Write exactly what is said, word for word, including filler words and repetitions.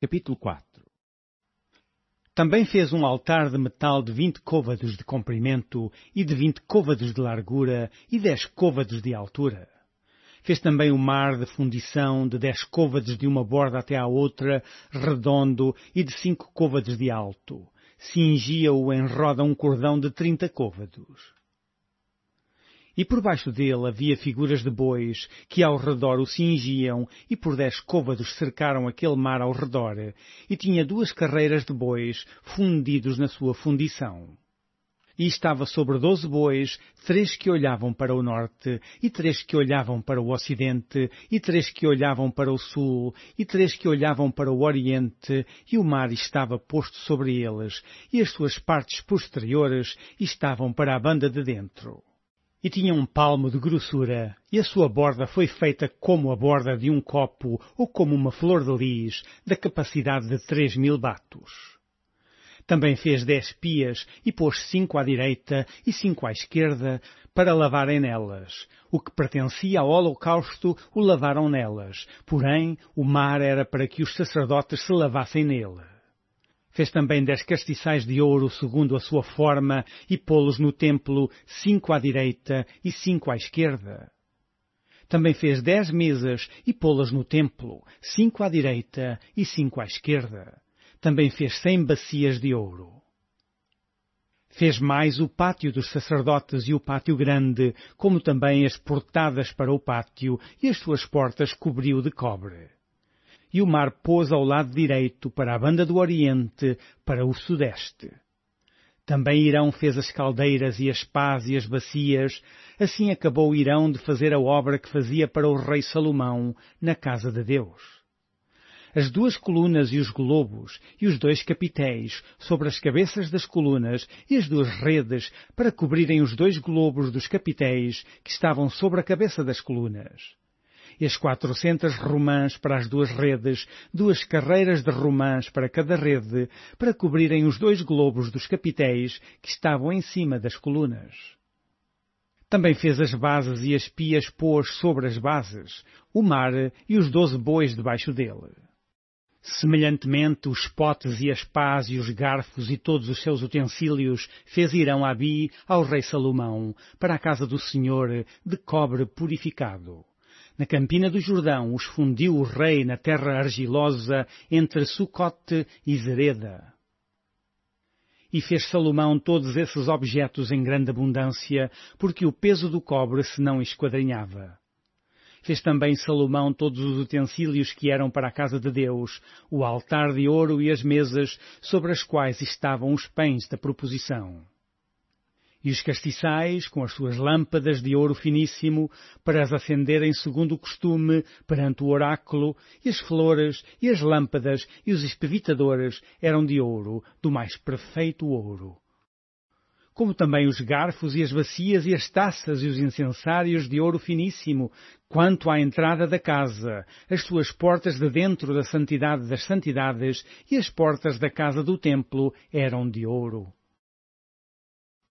Capítulo quatro. Também fez um altar de metal de vinte côvados de comprimento e de vinte côvados de largura e dez côvados de altura. Fez também o mar de fundição de dez côvados de uma borda até à outra, redondo e de cinco côvados de alto. Cingia-o em roda um cordão de trinta côvados. E por baixo dele havia figuras de bois, que ao redor o cingiam, e por dez côvados cercaram aquele mar ao redor, e tinha duas carreiras de bois, fundidos na sua fundição. E estava sobre doze bois, três que olhavam para o norte, e três que olhavam para o ocidente, e três que olhavam para o sul, e três que olhavam para o oriente, e o mar estava posto sobre eles, e as suas partes posteriores estavam para a banda de dentro. E tinha um palmo de grossura, e a sua borda foi feita como a borda de um copo, ou como uma flor de lis, da capacidade de três mil batos. Também fez dez pias, e pôs cinco à direita e cinco à esquerda, para lavarem nelas. O que pertencia ao holocausto o lavaram nelas, porém o mar era para que os sacerdotes se lavassem nele. Fez também dez castiçais de ouro segundo a sua forma, e pô-los no templo, cinco à direita e cinco à esquerda. Também fez dez mesas, e pô-las no templo, cinco à direita e cinco à esquerda. Também fez cem bacias de ouro. Fez mais o pátio dos sacerdotes e o pátio grande, como também as portadas para o pátio, e as suas portas cobriu de cobre. E o mar pôs ao lado direito, para a banda do oriente, para o sudeste. Também Irão fez as caldeiras e as pás e as bacias. Assim acabou Irão de fazer a obra que fazia para o rei Salomão, na casa de Deus. As duas colunas e os globos, e os dois capitéis, sobre as cabeças das colunas, e as duas redes, para cobrirem os dois globos dos capitéis, que estavam sobre a cabeça das colunas. E as quatrocentas romãs para as duas redes, duas carreiras de romãs para cada rede, para cobrirem os dois globos dos capitéis que estavam em cima das colunas. Também fez as bases e as pias pôs sobre as bases, o mar e os doze bois debaixo dele. Semelhantemente, os potes e as pás e os garfos e todos os seus utensílios fez Irão Abi ao rei Salomão, para a casa do Senhor, de cobre purificado. Na campina do Jordão os fundiu o rei na terra argilosa entre Sucote e Zereda. E fez Salomão todos esses objetos em grande abundância, porque o peso do cobre se não esquadrinhava. Fez também Salomão todos os utensílios que eram para a casa de Deus, o altar de ouro e as mesas sobre as quais estavam os pães da proposição. E os castiçais, com as suas lâmpadas de ouro finíssimo, para as acenderem segundo o costume perante o oráculo, e as flores, e as lâmpadas, e os espevitadores eram de ouro, do mais perfeito ouro. Como também os garfos e as bacias e as taças e os incensários de ouro finíssimo, quanto à entrada da casa, as suas portas de dentro da santidade das santidades e as portas da casa do templo eram de ouro.